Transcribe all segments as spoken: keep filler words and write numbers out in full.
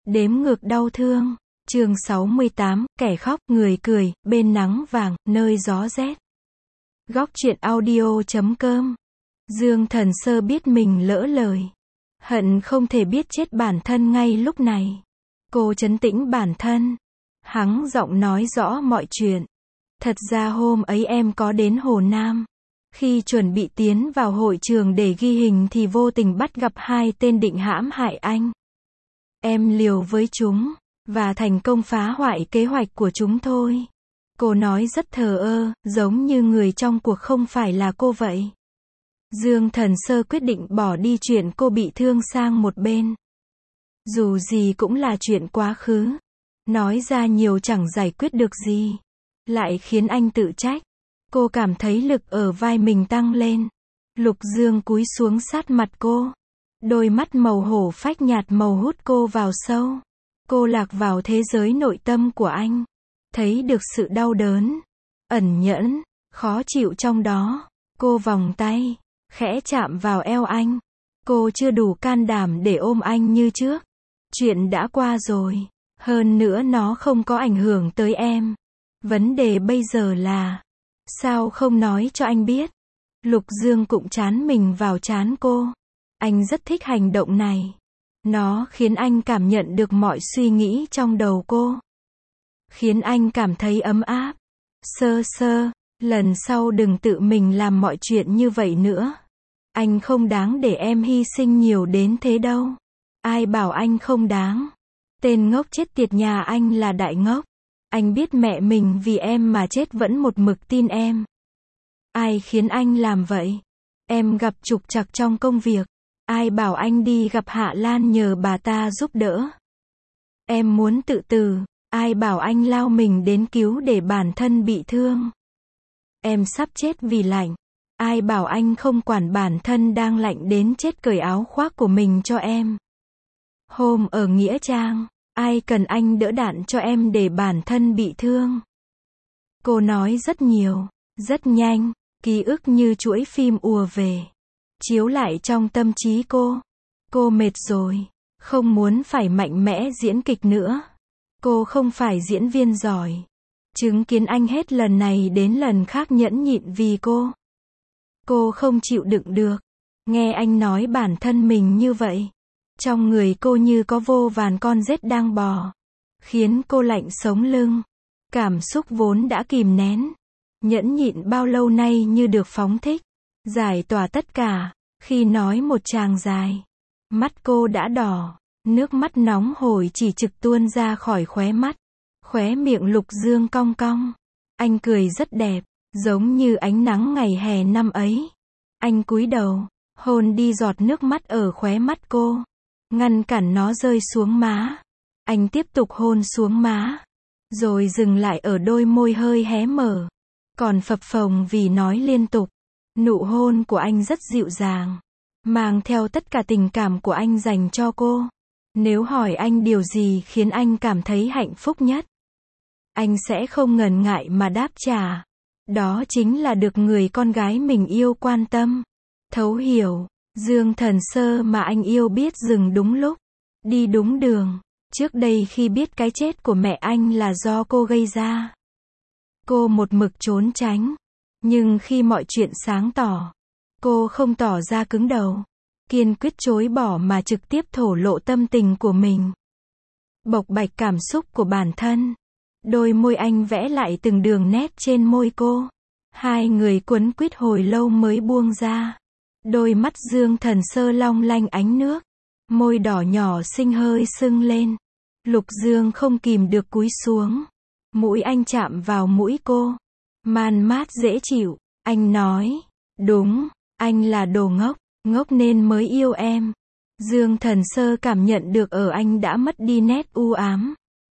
Đếm ngược đau thương. Chương sáu mươi tám, kẻ khóc, người cười, bên nắng vàng, nơi gió rét. Góc truyện audio chấm com. Dương Thần Sơ biết mình lỡ lời. Hận không thể biết chết bản thân ngay lúc này. Cô trấn tĩnh bản thân. Hắng giọng nói rõ mọi chuyện. Thật ra hôm ấy em có đến Hồ Nam. Khi chuẩn bị tiến vào hội trường để ghi hình thì vô tình bắt gặp hai tên định hãm hại anh. Em liều với chúng, và thành công phá hoại kế hoạch của chúng thôi. Cô nói rất thờ ơ, giống như người trong cuộc không phải là cô vậy. Dương Thần Sơ quyết định bỏ đi chuyện cô bị thương sang một bên. Dù gì cũng là chuyện quá khứ. Nói ra nhiều chẳng giải quyết được gì. Lại khiến anh tự trách. Cô cảm thấy lực ở vai mình tăng lên. Lục Dương cúi xuống sát mặt cô. Đôi mắt màu hổ phách nhạt màu hút cô vào sâu. Cô lạc vào thế giới nội tâm của anh. Thấy được sự đau đớn, ẩn nhẫn, khó chịu trong đó. Cô vòng tay, khẽ chạm vào eo anh. Cô chưa đủ can đảm để ôm anh như trước. Chuyện đã qua rồi. Hơn nữa nó không có ảnh hưởng tới em. Vấn đề bây giờ là, sao không nói cho anh biết? Lục Dương cụm chán mình vào trán cô. Anh rất thích hành động này. Nó khiến anh cảm nhận được mọi suy nghĩ trong đầu cô. Khiến anh cảm thấy ấm áp. Sơ Sơ, lần sau đừng tự mình làm mọi chuyện như vậy nữa. Anh không đáng để em hy sinh nhiều đến thế đâu. Ai bảo anh không đáng? Tên ngốc chết tiệt nhà anh là đại ngốc. Anh biết mẹ mình vì em mà chết vẫn một mực tin em. Ai khiến anh làm vậy? Em gặp trục trặc trong công việc. Ai bảo anh đi gặp Hạ Lan nhờ bà ta giúp đỡ? Em muốn tự tử. Ai bảo anh lao mình đến cứu để bản thân bị thương? Em sắp chết vì lạnh. Ai bảo anh không quản bản thân đang lạnh đến chết cởi áo khoác của mình cho em? Hôm ở Nghĩa Trang, ai cần anh đỡ đạn cho em để bản thân bị thương? Cô nói rất nhiều, rất nhanh, ký ức như chuỗi phim ùa về. Chiếu lại trong tâm trí cô. Cô mệt rồi, không muốn phải mạnh mẽ diễn kịch nữa. Cô không phải diễn viên giỏi. Chứng kiến anh hết lần này đến lần khác nhẫn nhịn vì cô. Cô không chịu đựng được. Nghe anh nói bản thân mình như vậy. Trong người cô như có vô vàn con rết đang bò. Khiến cô lạnh sống lưng. Cảm xúc vốn đã kìm nén. Nhẫn nhịn bao lâu nay như được phóng thích. Giải tỏa tất cả. Khi nói một tràng dài. Mắt cô đã đỏ. Nước mắt nóng hổi chỉ trực tuôn ra khỏi khóe mắt. Khóe miệng Lục Dương cong cong. Anh cười rất đẹp. Giống như ánh nắng ngày hè năm ấy. Anh cúi đầu. Hôn đi giọt nước mắt ở khóe mắt cô. Ngăn cản nó rơi xuống má. Anh tiếp tục hôn xuống má. Rồi dừng lại ở đôi môi hơi hé mở. Còn phập phồng vì nói liên tục. Nụ hôn của anh rất dịu dàng. Mang theo tất cả tình cảm của anh dành cho cô. Nếu hỏi anh điều gì khiến anh cảm thấy hạnh phúc nhất? Anh sẽ không ngần ngại mà đáp trả. Đó chính là được người con gái mình yêu quan tâm. Thấu hiểu. Dương Thần Sơ mà anh yêu biết dừng đúng lúc. Đi đúng đường. Trước đây khi biết cái chết của mẹ anh là do cô gây ra. Cô một mực trốn tránh. Nhưng khi mọi chuyện sáng tỏ. Cô không tỏ ra cứng đầu. Kiên quyết chối bỏ mà trực tiếp thổ lộ tâm tình của mình. Bộc bạch cảm xúc của bản thân. Đôi môi anh vẽ lại từng đường nét trên môi cô. Hai người quấn quýt hồi lâu mới buông ra. Đôi mắt Dương Thần Sơ long lanh ánh nước. Môi đỏ nhỏ xinh hơi sưng lên. Lục Dương không kìm được cúi xuống. Mũi anh chạm vào mũi cô. Man mát dễ chịu. Anh nói. Đúng, anh là đồ ngốc. Ngốc nên mới yêu em. Dương Thần Sơ cảm nhận được ở anh đã mất đi nét u ám.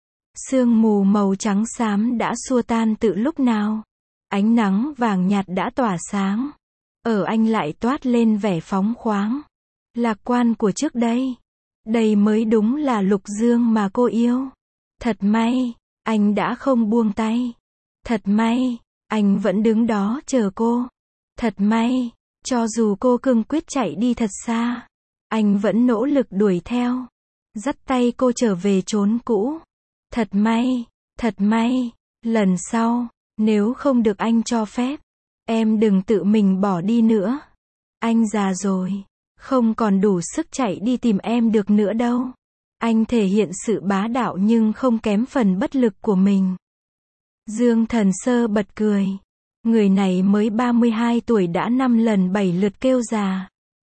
Sương mù màu trắng xám đã xua tan từ lúc nào. Ánh nắng vàng nhạt đã tỏa sáng. Ở anh lại toát lên vẻ phóng khoáng. Lạc quan của trước đây. Đây mới đúng là Lục Dương mà cô yêu. Thật may, anh đã không buông tay. Thật may, anh vẫn đứng đó chờ cô. Thật may. Cho dù cô cương quyết chạy đi thật xa, anh vẫn nỗ lực đuổi theo. dắt tay cô trở về chốn cũ. Thật may, thật may, lần sau, nếu không được anh cho phép, em đừng tự mình bỏ đi nữa. Anh già rồi, không còn đủ sức chạy đi tìm em được nữa đâu. Anh thể hiện sự bá đạo nhưng không kém phần bất lực của mình. Dương Thần Sơ bật cười. Người này mới ba mươi hai tuổi đã năm lần bảy lượt kêu già.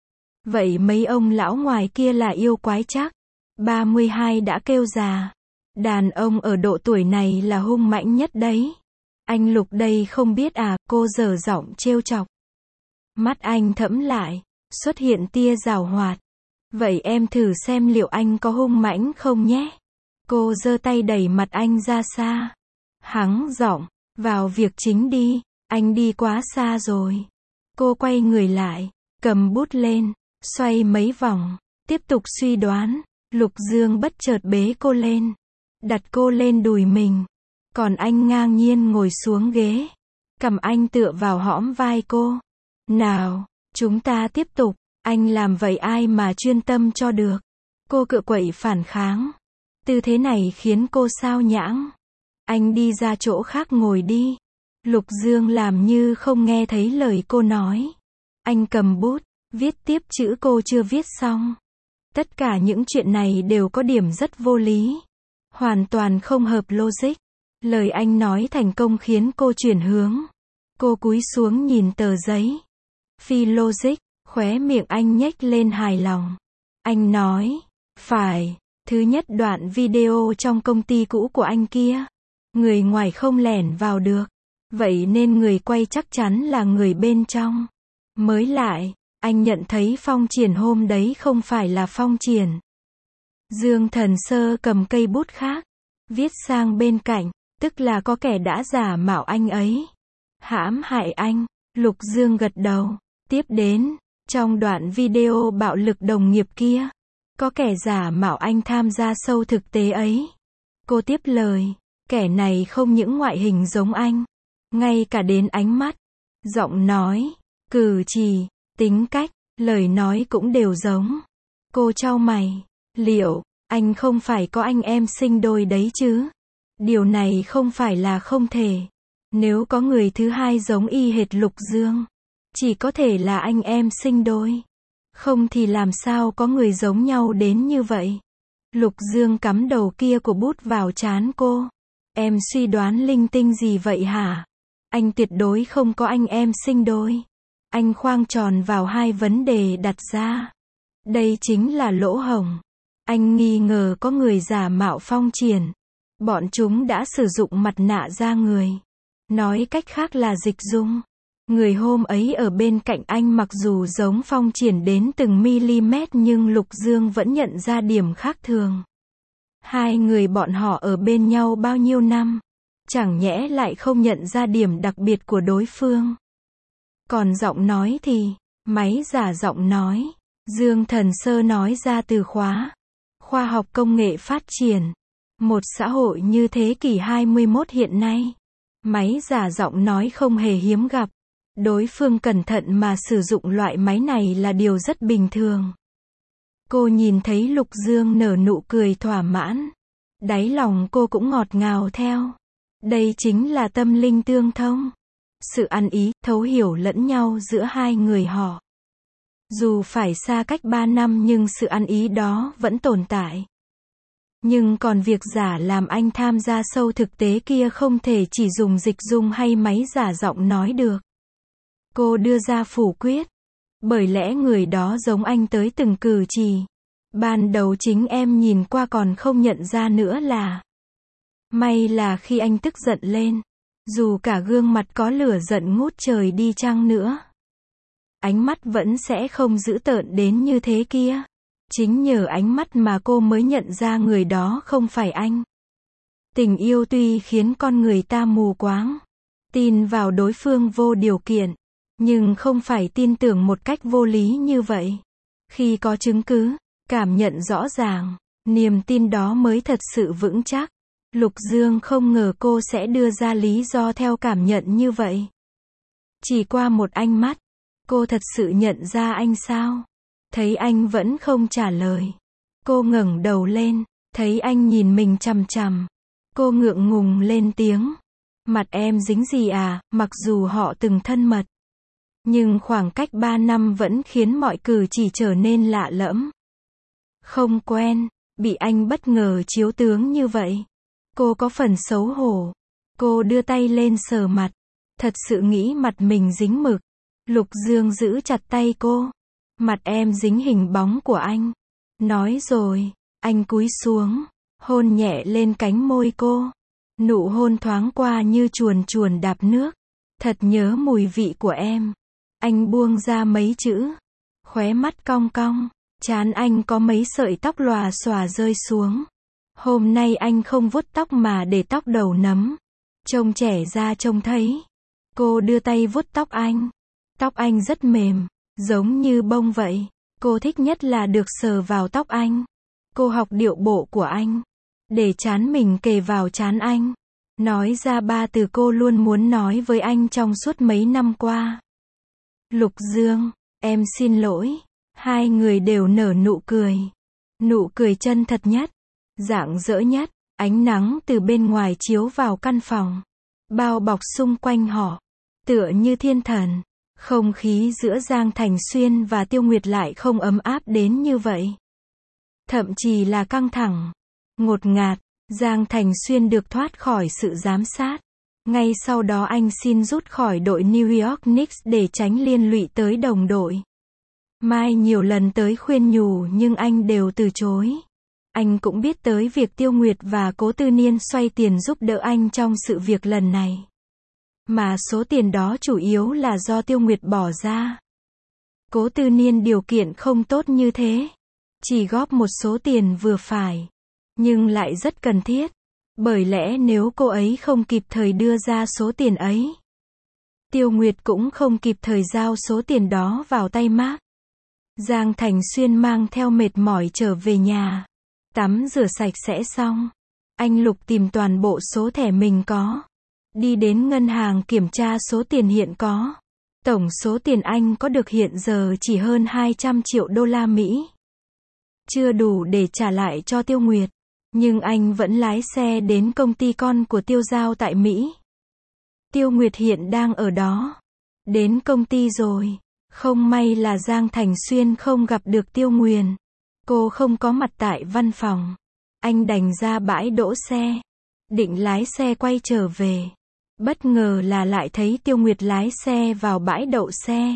Vậy mấy ông lão ngoài kia là yêu quái chắc. ba mươi hai đã kêu già. Đàn ông ở độ tuổi này là hung mãnh nhất đấy. Anh Lục đây không biết à, cô dở giọng trêu chọc. Mắt anh thẫm lại, xuất hiện tia giảo hoạt. Vậy em thử xem liệu anh có hung mãnh không nhé. Cô giơ tay đẩy mặt anh ra xa. Hắng giọng, vào việc chính đi, anh đi quá xa rồi. Cô quay người lại, cầm bút lên, xoay mấy vòng, tiếp tục suy đoán. Lục Dương bất chợt bế cô lên, đặt cô lên đùi mình. Còn anh ngang nhiên ngồi xuống ghế, cầm anh tựa vào hõm vai cô. Nào, chúng ta tiếp tục. Anh làm vậy ai mà chuyên tâm cho được. Cô cựa quậy phản kháng. Tư thế này khiến cô sao nhãng. Anh đi ra chỗ khác ngồi đi. Lục Dương làm như không nghe thấy lời cô nói. Anh cầm bút, viết tiếp chữ cô chưa viết xong. Tất cả những chuyện này đều có điểm rất vô lý. Hoàn toàn không hợp logic. Lời anh nói thành công khiến cô chuyển hướng. Cô cúi xuống nhìn tờ giấy. Phi logic, khóe miệng anh nhếch lên hài lòng. Anh nói, phải, thứ nhất đoạn video trong công ty cũ của anh kia. Người ngoài không lẻn vào được. Vậy nên người quay chắc chắn là người bên trong. Mới lại, anh nhận thấy Phong Triển hôm đấy không phải là Phong Triển. Dương Thần Sơ cầm cây bút khác, viết sang bên cạnh, tức là có kẻ đã giả mạo anh ấy. Hãm hại anh, Lục Dương gật đầu. Tiếp đến, trong đoạn video bạo lực đồng nghiệp kia, có kẻ giả mạo anh tham gia show thực tế ấy. Cô tiếp lời, kẻ này không những ngoại hình giống anh, ngay cả đến ánh mắt, giọng nói, cử chỉ, tính cách, lời nói cũng đều giống. Cô chau mày, liệu, anh không phải có anh em sinh đôi đấy chứ? Điều này không phải là không thể. Nếu có người thứ hai giống y hệt Lục Dương, chỉ có thể là anh em sinh đôi. Không thì làm sao có người giống nhau đến như vậy? Lục Dương cắm đầu kia của bút vào trán cô. Em suy đoán linh tinh gì vậy hả? Anh tuyệt đối không có anh em sinh đôi. Anh khoang tròn vào hai vấn đề đặt ra. Đây chính là lỗ hổng. Anh nghi ngờ có người giả mạo Phong Triển. Bọn chúng đã sử dụng mặt nạ da người. Nói cách khác là dịch dung. Người hôm ấy ở bên cạnh anh mặc dù giống Phong Triển đến từng mm nhưng Lục Dương vẫn nhận ra điểm khác thường. Hai người bọn họ ở bên nhau bao nhiêu năm, chẳng nhẽ lại không nhận ra điểm đặc biệt của đối phương. Còn giọng nói thì, máy giả giọng nói. Dương Thần Sơ nói ra từ khóa. Khoa học công nghệ phát triển. Một xã hội như thế kỷ hai mươi mốt hiện nay. Máy giả giọng nói không hề hiếm gặp. Đối phương cẩn thận mà sử dụng loại máy này là điều rất bình thường. Cô nhìn thấy Lục Dương nở nụ cười thỏa mãn. Đáy lòng cô cũng ngọt ngào theo. Đây chính là tâm linh tương thông. Sự ăn ý, thấu hiểu lẫn nhau giữa hai người họ. Dù phải xa cách ba năm nhưng sự ăn ý đó vẫn tồn tại. Nhưng còn việc giả làm anh tham gia show thực tế kia không thể chỉ dùng dịch dung hay máy giả giọng nói được. Cô đưa ra phủ quyết. Bởi lẽ người đó giống anh tới từng cử chỉ. Ban đầu chính em nhìn qua còn không nhận ra nữa là. May là khi anh tức giận lên. Dù cả gương mặt có lửa giận ngút trời đi chăng nữa. Ánh mắt vẫn sẽ không dữ tợn đến như thế kia. Chính nhờ ánh mắt mà cô mới nhận ra người đó không phải anh. Tình yêu tuy khiến con người ta mù quáng. Tin vào đối phương vô điều kiện. Nhưng không phải tin tưởng một cách vô lý như vậy. Khi có chứng cứ, cảm nhận rõ ràng, niềm tin đó mới thật sự vững chắc. Lục Dương không ngờ cô sẽ đưa ra lý do theo cảm nhận như vậy. Chỉ qua một ánh mắt, cô thật sự nhận ra anh sao? Thấy anh vẫn không trả lời. Cô ngẩng đầu lên, thấy anh nhìn mình chằm chằm. Cô ngượng ngùng lên tiếng. Mặt em dính gì à, mặc dù họ từng thân mật. Nhưng khoảng cách ba năm vẫn khiến mọi cử chỉ trở nên lạ lẫm. Không quen, bị anh bất ngờ chiếu tướng như vậy. Cô có phần xấu hổ. Cô đưa tay lên sờ mặt. Thật sự nghĩ mặt mình dính mực. Lục Dương giữ chặt tay cô. Mặt em dính hình bóng của anh. Nói rồi, anh cúi xuống, hôn nhẹ lên cánh môi cô. Nụ hôn thoáng qua như chuồn chuồn đạp nước. Thật nhớ mùi vị của em. Anh buông ra mấy chữ. Khóe mắt cong cong. Trán anh có mấy sợi tóc lòa xòa rơi xuống. Hôm nay anh không vuốt tóc mà để tóc đầu nấm. Trông trẻ ra trông thấy. Cô đưa tay vuốt tóc anh. Tóc anh rất mềm, giống như bông vậy. Cô thích nhất là được sờ vào tóc anh. Cô học điệu bộ của anh. Để trán mình kề vào trán anh. Nói ra ba từ cô luôn muốn nói với anh trong suốt mấy năm qua. Lục Dương, em xin lỗi. Hai người đều nở nụ cười. Nụ cười chân thật nhất. Rạng rỡ nhất. Ánh nắng từ bên ngoài chiếu vào căn phòng. Bao bọc xung quanh họ. Tựa như thiên thần. Không khí giữa Giang Thành Xuyên và Tiêu Nguyệt lại không ấm áp đến như vậy. Thậm chí là căng thẳng. Ngột ngạt. Giang Thành Xuyên được thoát khỏi sự giám sát. Ngay sau đó anh xin rút khỏi đội New York Knicks để tránh liên lụy tới đồng đội. Mai nhiều lần tới khuyên nhủ nhưng anh đều từ chối. Anh cũng biết tới việc Tiêu Nguyệt và Cố Tư Niên xoay tiền giúp đỡ anh trong sự việc lần này. Mà số tiền đó chủ yếu là do Tiêu Nguyệt bỏ ra. Cố Tư Niên điều kiện không tốt như thế. Chỉ góp một số tiền vừa phải. Nhưng lại rất cần thiết. Bởi lẽ nếu cô ấy không kịp thời đưa ra số tiền ấy, Tiêu Nguyệt cũng không kịp thời giao số tiền đó vào tay Mark. Giang Thành Xuyên mang theo mệt mỏi trở về nhà. Tắm rửa sạch sẽ xong. Anh lục tìm toàn bộ số thẻ mình có. Đi đến ngân hàng kiểm tra số tiền hiện có. Tổng số tiền anh có được hiện giờ chỉ hơn hai trăm triệu đô la Mỹ. Chưa đủ để trả lại cho Tiêu Nguyệt. Nhưng anh vẫn lái xe đến công ty con của Tiêu Giao tại Mỹ. Tiêu Nguyệt hiện đang ở đó. Đến công ty rồi. Không may là Giang Thành Xuyên không gặp được Tiêu Nguyền. Cô không có mặt tại văn phòng. Anh đành ra bãi đỗ xe. Định lái xe quay trở về. Bất ngờ là lại thấy Tiêu Nguyệt lái xe vào bãi đậu xe.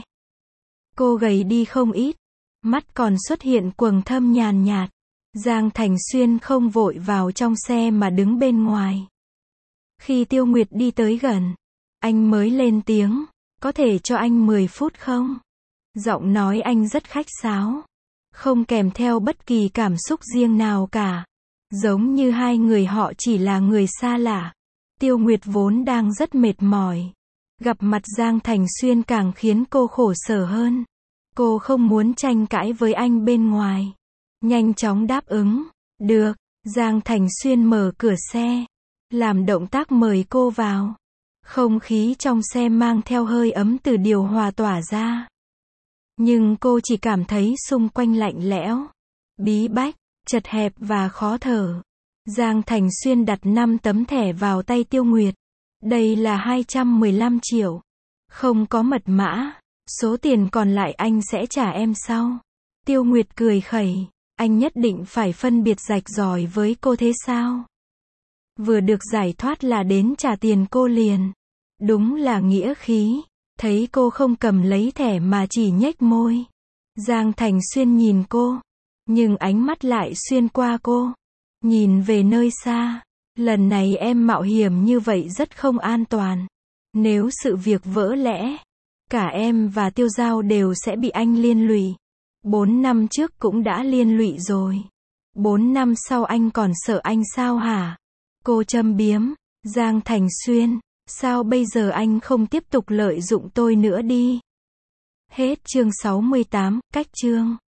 Cô gầy đi không ít. Mắt còn xuất hiện quầng thâm nhàn nhạt. Giang Thành Xuyên không vội vào trong xe mà đứng bên ngoài. Khi Tiêu Nguyệt đi tới gần, anh mới lên tiếng, có thể cho anh mười phút không? Giọng nói anh rất khách sáo, không kèm theo bất kỳ cảm xúc riêng nào cả. Giống như hai người họ chỉ là người xa lạ. Tiêu Nguyệt vốn đang rất mệt mỏi. Gặp mặt Giang Thành Xuyên càng khiến cô khổ sở hơn. Cô không muốn tranh cãi với anh bên ngoài. Nhanh chóng đáp ứng. Được. Giang Thành Xuyên mở cửa xe. Làm động tác mời cô vào. Không khí trong xe mang theo hơi ấm từ điều hòa tỏa ra. Nhưng cô chỉ cảm thấy xung quanh lạnh lẽo, bí bách, chật hẹp và khó thở. Giang Thành Xuyên đặt năm tấm thẻ vào tay Tiêu Nguyệt. Đây là hai trăm mười lăm triệu. Không có mật mã. Số tiền còn lại anh sẽ trả em sau. Tiêu Nguyệt cười khẩy. Anh nhất định phải phân biệt rạch ròi với cô thế sao? Vừa được giải thoát là đến trả tiền cô liền. Đúng là nghĩa khí. Thấy cô không cầm lấy thẻ mà chỉ nhếch môi. Giang Thành Xuyên nhìn cô. Nhưng ánh mắt lại xuyên qua cô. Nhìn về nơi xa. Lần này em mạo hiểm như vậy rất không an toàn. Nếu sự việc vỡ lẽ, cả em và Tiêu Giao đều sẽ bị anh liên lụy. Bốn năm trước cũng đã liên lụy rồi. Bốn năm sau anh còn sợ anh sao hả? Cô châm biếm. Giang Thành Xuyên, sao bây giờ anh không tiếp tục lợi dụng tôi nữa đi? Hết chương sáu mươi tám, cách chương.